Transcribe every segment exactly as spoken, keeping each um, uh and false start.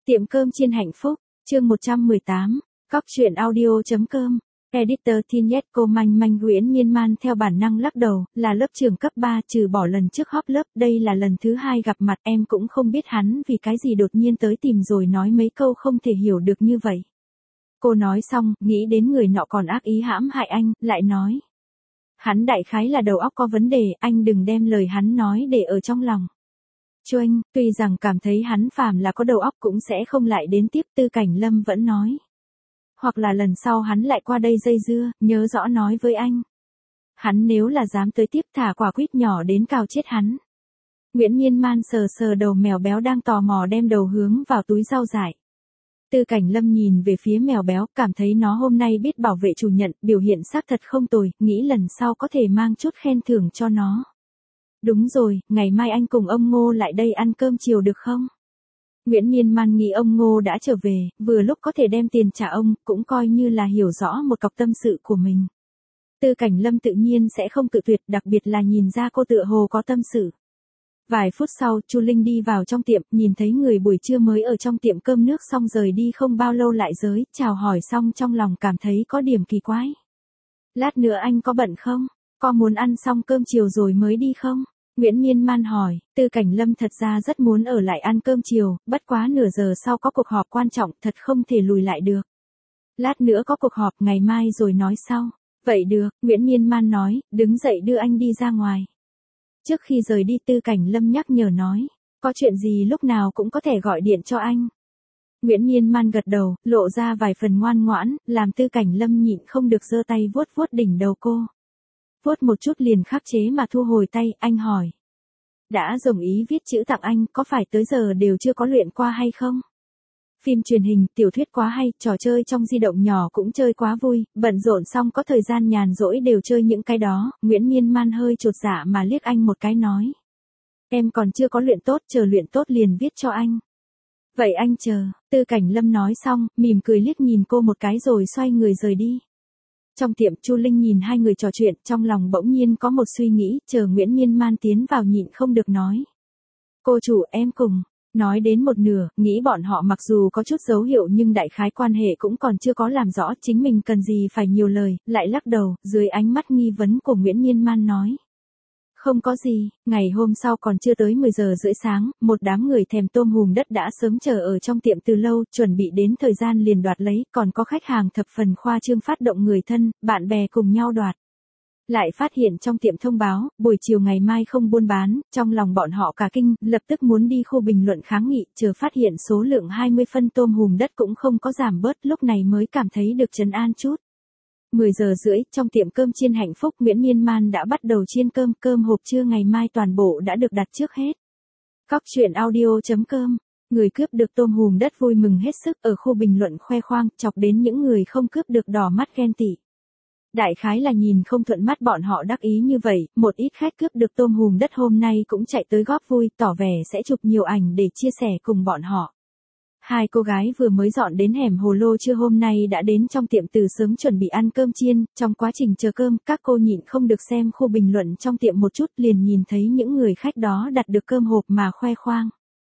Tiệm cơm chiên hạnh phúc, chương một trăm mười tám, cóc truyện audio.com. Editor Tinetco manh manh Nguyễn Miên Man theo bản năng lắc đầu, là lớp trưởng cấp ba trừ bỏ lần trước họp lớp, đây là lần thứ hai gặp mặt, em cũng không biết hắn vì cái gì đột nhiên tới tìm rồi nói mấy câu không thể hiểu được như vậy. Cô nói xong, nghĩ đến người nọ còn ác ý hãm hại anh, lại nói. Hắn đại khái là đầu óc có vấn đề, anh đừng đem lời hắn nói để ở trong lòng. Chuanh, tuy rằng cảm thấy hắn phàm là có đầu óc cũng sẽ không lại đến tiếp. Tư Cảnh Lâm vẫn nói. Hoặc là lần sau hắn lại qua đây dây dưa, nhớ rõ nói với anh. Hắn nếu là dám tới tiếp thả quả quýt nhỏ đến cào chết hắn. Nguyễn Miên Man sờ sờ đầu mèo béo đang tò mò đem đầu hướng vào túi rau dại. Tư Cảnh Lâm nhìn về phía mèo béo, cảm thấy nó hôm nay biết bảo vệ chủ nhận, biểu hiện xác thật không tồi, nghĩ lần sau có thể mang chút khen thưởng cho nó. Đúng rồi, ngày mai anh cùng ông Ngô lại đây ăn cơm chiều được không? Nguyễn Miên Man nghĩ ông Ngô đã trở về, vừa lúc có thể đem tiền trả ông, cũng coi như là hiểu rõ một cọc tâm sự của mình. Tư Cảnh Lâm tự nhiên sẽ không cự tuyệt, đặc biệt là nhìn ra cô tựa hồ có tâm sự. Vài phút sau, Chu Linh đi vào trong tiệm, nhìn thấy người buổi trưa mới ở trong tiệm cơm nước xong rời đi không bao lâu lại tới, chào hỏi xong trong lòng cảm thấy có điểm kỳ quái. Lát nữa anh có bận không? Có muốn ăn xong cơm chiều rồi mới đi không? Nguyễn Miên Man hỏi. Tư Cảnh Lâm thật ra rất muốn ở lại ăn cơm chiều, bất quá nửa giờ sau có cuộc họp quan trọng, thật không thể lùi lại được. Lát nữa có cuộc họp, ngày mai rồi nói sau. Vậy được, Nguyễn Miên Man nói, đứng dậy đưa anh đi ra ngoài. Trước khi rời đi Tư Cảnh Lâm nhắc nhở nói, có chuyện gì lúc nào cũng có thể gọi điện cho anh. Nguyễn Miên Man gật đầu, lộ ra vài phần ngoan ngoãn, làm Tư Cảnh Lâm nhịn không được giơ tay vuốt vuốt đỉnh đầu cô. Vuốt một chút liền khắc chế mà thu hồi tay, anh hỏi. Đã đồng ý viết chữ tặng anh, có phải tới giờ đều chưa có luyện qua hay không? Phim truyền hình, tiểu thuyết quá hay, trò chơi trong di động nhỏ cũng chơi quá vui, bận rộn xong có thời gian nhàn rỗi đều chơi những cái đó. Nguyễn Miên Man hơi chột dạ mà liếc anh một cái nói. Em còn chưa có luyện tốt, chờ luyện tốt liền viết cho anh. Vậy anh chờ. Tư Cảnh Lâm nói xong, mỉm cười liếc nhìn cô một cái rồi xoay người rời đi. Trong tiệm, Chu Linh nhìn hai người trò chuyện, trong lòng bỗng nhiên có một suy nghĩ, chờ Nguyễn Miên Man tiến vào nhịn không được nói. Cô chủ, em cùng. Nói đến một nửa, nghĩ bọn họ mặc dù có chút dấu hiệu nhưng đại khái quan hệ cũng còn chưa có làm rõ, chính mình cần gì phải nhiều lời, lại lắc đầu, dưới ánh mắt nghi vấn của Nguyễn Miên Man nói. Không có gì, ngày hôm sau còn chưa tới mười giờ rưỡi sáng, một đám người thèm tôm hùm đất đã sớm chờ ở trong tiệm từ lâu, chuẩn bị đến thời gian liền đoạt lấy, còn có khách hàng thập phần khoa trương phát động người thân, bạn bè cùng nhau đoạt. Lại phát hiện trong tiệm thông báo, buổi chiều ngày mai không buôn bán, trong lòng bọn họ cả kinh, lập tức muốn đi khu bình luận kháng nghị, chờ phát hiện số lượng hai mươi phân tôm hùm đất cũng không có giảm bớt, lúc này mới cảm thấy được trấn an chút. mười giờ rưỡi, trong tiệm cơm chiên hạnh phúc, Nguyễn Miên Man đã bắt đầu chiên cơm, cơm hộp trưa ngày mai toàn bộ đã được đặt trước hết. Cóc truyện audio.com, người cướp được tôm hùm đất vui mừng hết sức ở khu bình luận khoe khoang, chọc đến những người không cướp được đỏ mắt ghen tị. Đại khái là nhìn không thuận mắt bọn họ đắc ý như vậy, một ít khách cướp được tôm hùm đất hôm nay cũng chạy tới góp vui, tỏ vẻ sẽ chụp nhiều ảnh để chia sẻ cùng bọn họ. Hai cô gái vừa mới dọn đến hẻm Hồ Lô trưa hôm nay đã đến trong tiệm từ sớm chuẩn bị ăn cơm chiên, trong quá trình chờ cơm, các cô nhịn không được xem khu bình luận trong tiệm một chút liền nhìn thấy những người khách đó đặt được cơm hộp mà khoe khoang.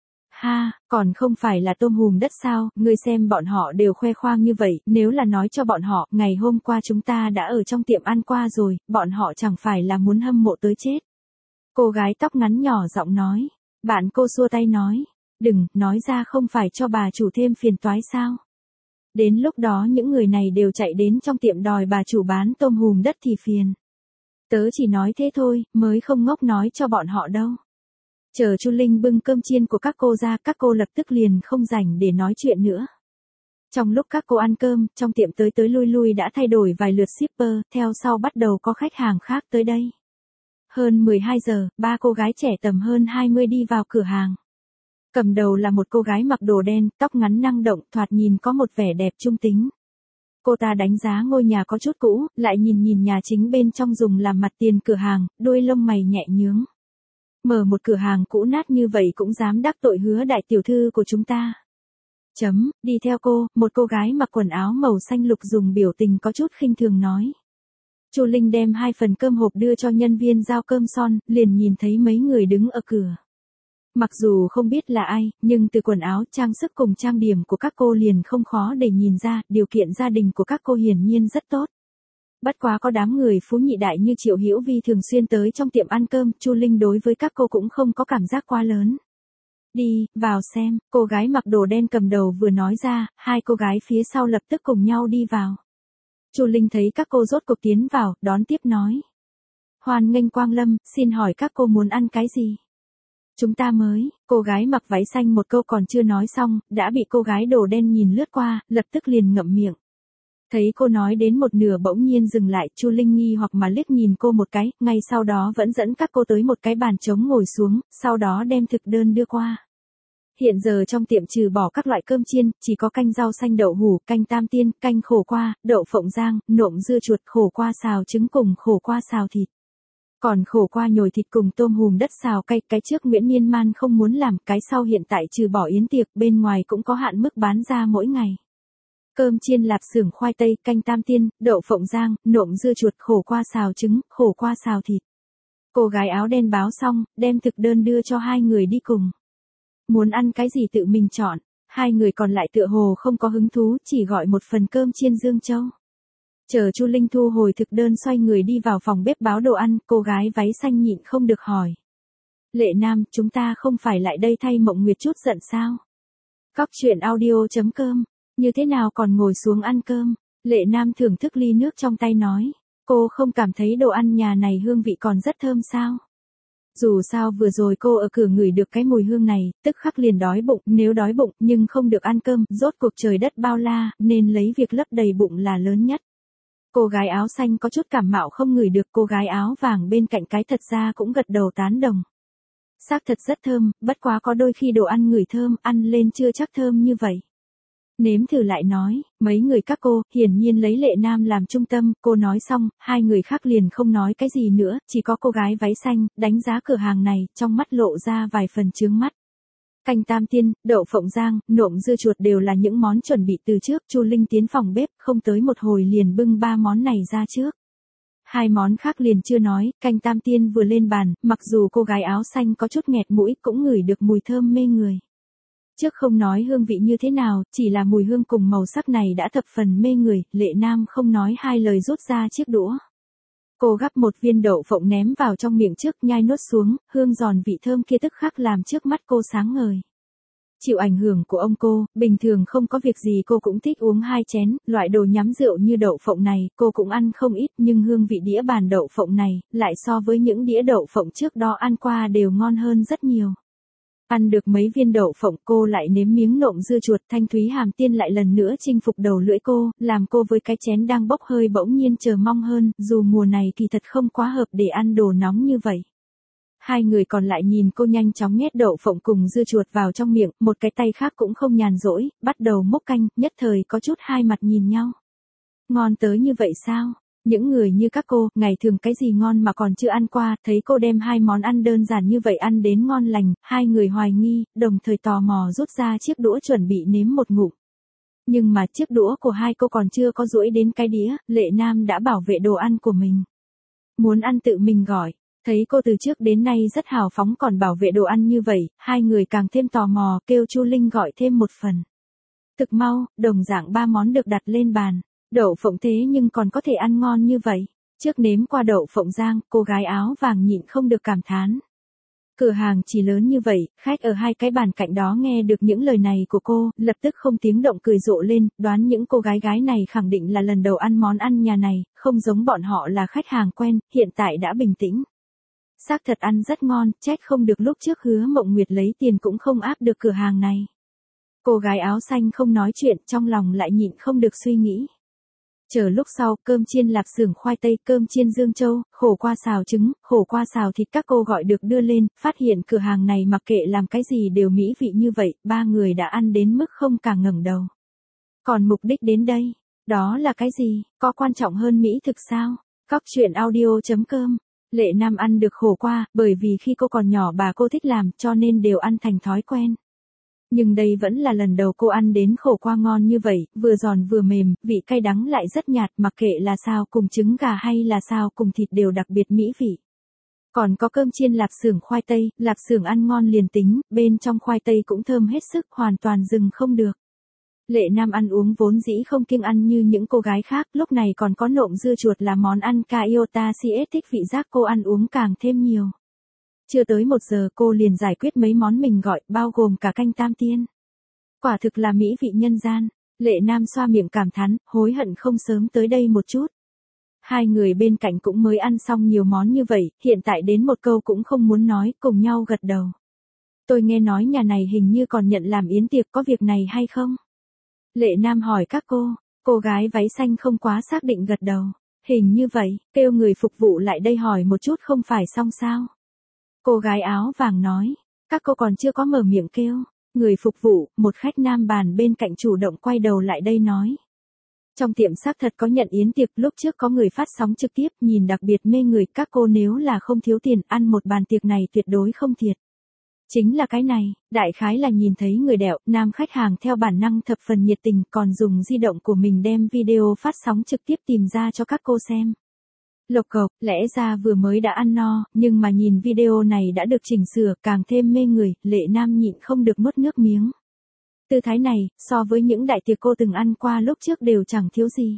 Ha, còn không phải là tôm hùm đất sao, ngươi xem bọn họ đều khoe khoang như vậy, nếu là nói cho bọn họ, ngày hôm qua chúng ta đã ở trong tiệm ăn qua rồi, bọn họ chẳng phải là muốn hâm mộ tới chết. Cô gái tóc ngắn nhỏ giọng nói, bạn cô xua tay nói, đừng, nói ra không phải cho bà chủ thêm phiền toái sao. Đến lúc đó những người này đều chạy đến trong tiệm đòi bà chủ bán tôm hùm đất thì phiền. Tớ chỉ nói thế thôi, mới không ngốc nói cho bọn họ đâu. Chờ Chu Linh bưng cơm chiên của các cô ra, các cô lập tức liền không rảnh để nói chuyện nữa. Trong lúc các cô ăn cơm, trong tiệm tới tới lui lui đã thay đổi vài lượt shipper, theo sau bắt đầu có khách hàng khác tới đây. Hơn mười hai giờ, ba cô gái trẻ tầm hơn hai mươi đi vào cửa hàng. Cầm đầu là một cô gái mặc đồ đen, tóc ngắn năng động, thoạt nhìn có một vẻ đẹp trung tính. Cô ta đánh giá ngôi nhà có chút cũ, lại nhìn nhìn nhà chính bên trong dùng làm mặt tiền cửa hàng, đuôi lông mày nhẹ nhướng. Mở một cửa hàng cũ nát như vậy cũng dám đắc tội Hứa đại tiểu thư của chúng ta. Chấm, đi theo cô, một cô gái mặc quần áo màu xanh lục dùng biểu tình có chút khinh thường nói. Chu Linh đem hai phần cơm hộp đưa cho nhân viên giao cơm son, liền nhìn thấy mấy người đứng ở cửa. Mặc dù không biết là ai, nhưng từ quần áo, trang sức cùng trang điểm của các cô liền không khó để nhìn ra, điều kiện gia đình của các cô hiển nhiên rất tốt. Bất quá có đám người phú nhị đại như Triệu Hữu Vi thường xuyên tới trong tiệm ăn cơm, Chu Linh đối với các cô cũng không có cảm giác quá lớn. Đi, vào xem, cô gái mặc đồ đen cầm đầu vừa nói ra, hai cô gái phía sau lập tức cùng nhau đi vào. Chu Linh thấy các cô rốt cuộc tiến vào, đón tiếp nói. Hoan nghênh Quang Lâm, xin hỏi các cô muốn ăn cái gì? Chúng ta mới, cô gái mặc váy xanh một câu còn chưa nói xong, đã bị cô gái đồ đen nhìn lướt qua, lập tức liền ngậm miệng. Thấy cô nói đến một nửa bỗng nhiên dừng lại, Chu Linh nghi hoặc mà liếc nhìn cô một cái, ngay sau đó vẫn dẫn các cô tới một cái bàn trống ngồi xuống, sau đó đem thực đơn đưa qua. Hiện giờ trong tiệm trừ bỏ các loại cơm chiên, chỉ có canh rau xanh đậu hủ, canh tam tiên, canh khổ qua, đậu phộng rang, nộm dưa chuột, khổ qua xào trứng cùng khổ qua xào thịt. Còn khổ qua nhồi thịt cùng tôm hùm đất xào cay, cái trước Nguyễn Miên Man không muốn làm, cái sau hiện tại trừ bỏ yến tiệc bên ngoài cũng có hạn mức bán ra mỗi ngày. Cơm chiên lạp xưởng khoai tây, canh tam tiên, đậu phộng rang, nộm dưa chuột, khổ qua xào trứng, khổ qua xào thịt. Cô gái áo đen báo xong, đem thực đơn đưa cho hai người đi cùng. Muốn ăn cái gì tự mình chọn, hai người còn lại tựa hồ không có hứng thú, chỉ gọi một phần cơm chiên Dương Châu. Chờ Chu Linh thu hồi thực đơn xoay người đi vào phòng bếp báo đồ ăn, cô gái váy xanh nhịn không được hỏi. Lệ Nam, chúng ta không phải lại đây thay Mộng Nguyệt chút giận sao? Cóc truyện audio chấm com, như thế nào còn ngồi xuống ăn cơm? Lệ Nam thưởng thức ly nước trong tay nói. Cô không cảm thấy đồ ăn nhà này hương vị còn rất thơm sao? Dù sao vừa rồi cô ở cửa ngửi được cái mùi hương này, tức khắc liền đói bụng, nếu đói bụng nhưng không được ăn cơm, rốt cuộc trời đất bao la, nên lấy việc lấp đầy bụng là lớn nhất. Cô gái áo xanh có chút cảm mạo không ngửi được, cô gái áo vàng bên cạnh cái thật ra cũng gật đầu tán đồng. Xác thật rất thơm, bất quá có đôi khi đồ ăn ngửi thơm, ăn lên chưa chắc thơm như vậy. Nếm thử lại nói, mấy người các cô, hiển nhiên lấy Lệ Nam làm trung tâm, cô nói xong, hai người khác liền không nói cái gì nữa, chỉ có cô gái váy xanh, đánh giá cửa hàng này, trong mắt lộ ra vài phần chướng mắt. Canh tam tiên, đậu phộng rang, nộm dưa chuột đều là những món chuẩn bị từ trước, Chu Linh tiến phòng bếp, không tới một hồi liền bưng ba món này ra trước. Hai món khác liền chưa nói, canh tam tiên vừa lên bàn, mặc dù cô gái áo xanh có chút nghẹt mũi, cũng ngửi được mùi thơm mê người. Trước không nói hương vị như thế nào, chỉ là mùi hương cùng màu sắc này đã thập phần mê người, Lệ Nam không nói hai lời rút ra chiếc đũa. Cô gắp một viên đậu phộng ném vào trong miệng trước, nhai nuốt xuống, hương giòn vị thơm kia tức khắc làm trước mắt cô sáng ngời. Chịu ảnh hưởng của ông cô, bình thường không có việc gì cô cũng thích uống hai chén, loại đồ nhắm rượu như đậu phộng này, cô cũng ăn không ít, nhưng hương vị đĩa bàn đậu phộng này, lại so với những đĩa đậu phộng trước đó ăn qua đều ngon hơn rất nhiều. Ăn được mấy viên đậu phộng cô lại nếm miếng nộm dưa chuột, thanh thúy hàm tiên lại lần nữa chinh phục đầu lưỡi cô, làm cô với cái chén đang bốc hơi bỗng nhiên chờ mong hơn, dù mùa này thì thật không quá hợp để ăn đồ nóng như vậy. Hai người còn lại nhìn cô nhanh chóng nhét đậu phộng cùng dưa chuột vào trong miệng, một cái tay khác cũng không nhàn rỗi, bắt đầu múc canh, nhất thời có chút hai mặt nhìn nhau. Ngon tới như vậy sao? Những người như các cô, ngày thường cái gì ngon mà còn chưa ăn qua, thấy cô đem hai món ăn đơn giản như vậy ăn đến ngon lành, hai người hoài nghi, đồng thời tò mò rút ra chiếc đũa chuẩn bị nếm một ngụm. Nhưng mà chiếc đũa của hai cô còn chưa có duỗi đến cái đĩa, Lệ Nam đã bảo vệ đồ ăn của mình. Muốn ăn tự mình gọi, thấy cô từ trước đến nay rất hào phóng còn bảo vệ đồ ăn như vậy, hai người càng thêm tò mò, kêu Chu Linh gọi thêm một phần. Thực mau, đồng dạng ba món được đặt lên bàn. Đậu phộng thế nhưng còn có thể ăn ngon như vậy. Trước nếm qua đậu phộng rang, cô gái áo vàng nhịn không được cảm thán. Cửa hàng chỉ lớn như vậy, khách ở hai cái bàn cạnh đó nghe được những lời này của cô, lập tức không tiếng động cười rộ lên, đoán những cô gái gái này khẳng định là lần đầu ăn món ăn nhà này, không giống bọn họ là khách hàng quen, hiện tại đã bình tĩnh. Xác thật ăn rất ngon, trách không được lúc trước hứa Mộng Nguyệt lấy tiền cũng không áp được cửa hàng này. Cô gái áo xanh không nói chuyện, trong lòng lại nhịn không được suy nghĩ. Chờ lúc sau, cơm chiên lạp xưởng khoai tây, cơm chiên Dương Châu, khổ qua xào trứng, khổ qua xào thịt các cô gọi được đưa lên, phát hiện cửa hàng này mặc kệ làm cái gì đều mỹ vị như vậy, ba người đã ăn đến mức không cả ngẩng đầu. Còn mục đích đến đây, đó là cái gì, có quan trọng hơn mỹ thực sao? Cóc truyện audio chấm com, Lệ Nam ăn được khổ qua, bởi vì khi cô còn nhỏ bà cô thích làm cho nên đều ăn thành thói quen. Nhưng đây vẫn là lần đầu cô ăn đến khổ qua ngon như vậy, vừa giòn vừa mềm, vị cay đắng lại rất nhạt, mặc kệ là sao cùng trứng gà hay là sao cùng thịt đều đặc biệt mỹ vị. Còn có cơm chiên lạp xưởng khoai tây, lạp xưởng ăn ngon liền tính, bên trong khoai tây cũng thơm hết sức, hoàn toàn dừng không được. Lệ Nam ăn uống vốn dĩ không kiêng ăn như những cô gái khác, lúc này còn có nộm dưa chuột là món ăn Kaiota Siết thích vị giác, cô ăn uống càng thêm nhiều. Chưa tới một giờ cô liền giải quyết mấy món mình gọi, bao gồm cả canh tam tiên. Quả thực là mỹ vị nhân gian. Lệ Nam xoa miệng cảm thán, hối hận không sớm tới đây một chút. Hai người bên cạnh cũng mới ăn xong nhiều món như vậy, hiện tại đến một câu cũng không muốn nói, cùng nhau gật đầu. Tôi nghe nói nhà này hình như còn nhận làm yến tiệc, có việc này hay không? Lệ Nam hỏi các cô, cô gái váy xanh không quá xác định gật đầu. Hình như vậy, kêu người phục vụ lại đây hỏi một chút không phải xong sao? Cô gái áo vàng nói, các cô còn chưa có mở miệng kêu. Người phục vụ, một khách nam bàn bên cạnh chủ động quay đầu lại đây nói. Trong tiệm xác thật có nhận yến tiệc, lúc trước có người phát sóng trực tiếp, nhìn đặc biệt mê người, các cô nếu là không thiếu tiền, ăn một bàn tiệc này tuyệt đối không thiệt. Chính là cái này, đại khái là nhìn thấy người đẹo, nam khách hàng theo bản năng thập phần nhiệt tình, còn dùng di động của mình đem video phát sóng trực tiếp tìm ra cho các cô xem. Lộc cộc, lẽ ra vừa mới đã ăn no, nhưng mà nhìn video này đã được chỉnh sửa, càng thêm mê người, Lệ Nam nhịn không được nuốt nước miếng. Tư thái này, so với những đại tiệc cô từng ăn qua lúc trước đều chẳng thiếu gì.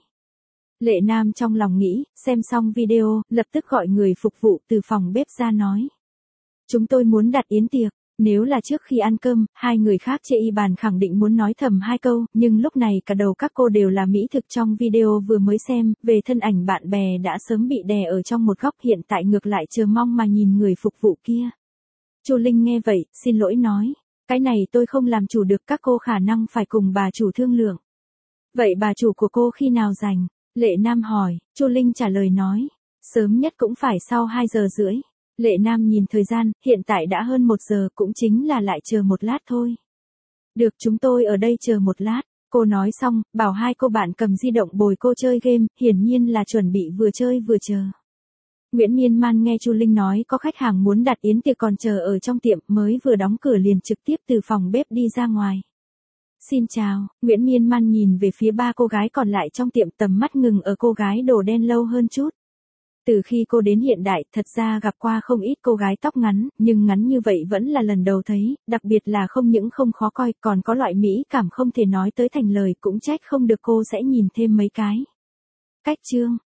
Lệ Nam trong lòng nghĩ, xem xong video, lập tức gọi người phục vụ từ phòng bếp ra nói. Chúng tôi muốn đặt yến tiệc. Nếu là trước khi ăn cơm, hai người khác chê y bàn khẳng định muốn nói thầm hai câu, nhưng lúc này cả đầu các cô đều là mỹ thực trong video vừa mới xem, về thân ảnh bạn bè đã sớm bị đè ở trong một góc, hiện tại ngược lại chờ mong mà nhìn người phục vụ kia. Chu Linh nghe vậy, xin lỗi nói, cái này tôi không làm chủ được, các cô khả năng phải cùng bà chủ thương lượng. Vậy bà chủ của cô khi nào rảnh? Lệ Nam hỏi, Chu Linh trả lời nói, sớm nhất cũng phải sau hai giờ rưỡi. Lệ Nam nhìn thời gian, hiện tại đã hơn một giờ, cũng chính là lại chờ một lát thôi. Được, chúng tôi ở đây chờ một lát. Cô nói xong, bảo hai cô bạn cầm di động bồi cô chơi game, hiển nhiên là chuẩn bị vừa chơi vừa chờ. Nguyễn Miên Man nghe Chu Linh nói có khách hàng muốn đặt yến tiệc còn chờ ở trong tiệm, mới vừa đóng cửa liền trực tiếp từ phòng bếp đi ra ngoài. Xin chào, Nguyễn Miên Man nhìn về phía ba cô gái còn lại trong tiệm, tầm mắt ngừng ở cô gái đồ đen lâu hơn chút. Từ khi cô đến hiện đại, thật ra gặp qua không ít cô gái tóc ngắn, nhưng ngắn như vậy vẫn là lần đầu thấy, đặc biệt là không những không khó coi, còn có loại mỹ cảm không thể nói tới thành lời, cũng trách không được cô sẽ nhìn thêm mấy cái. Cách chương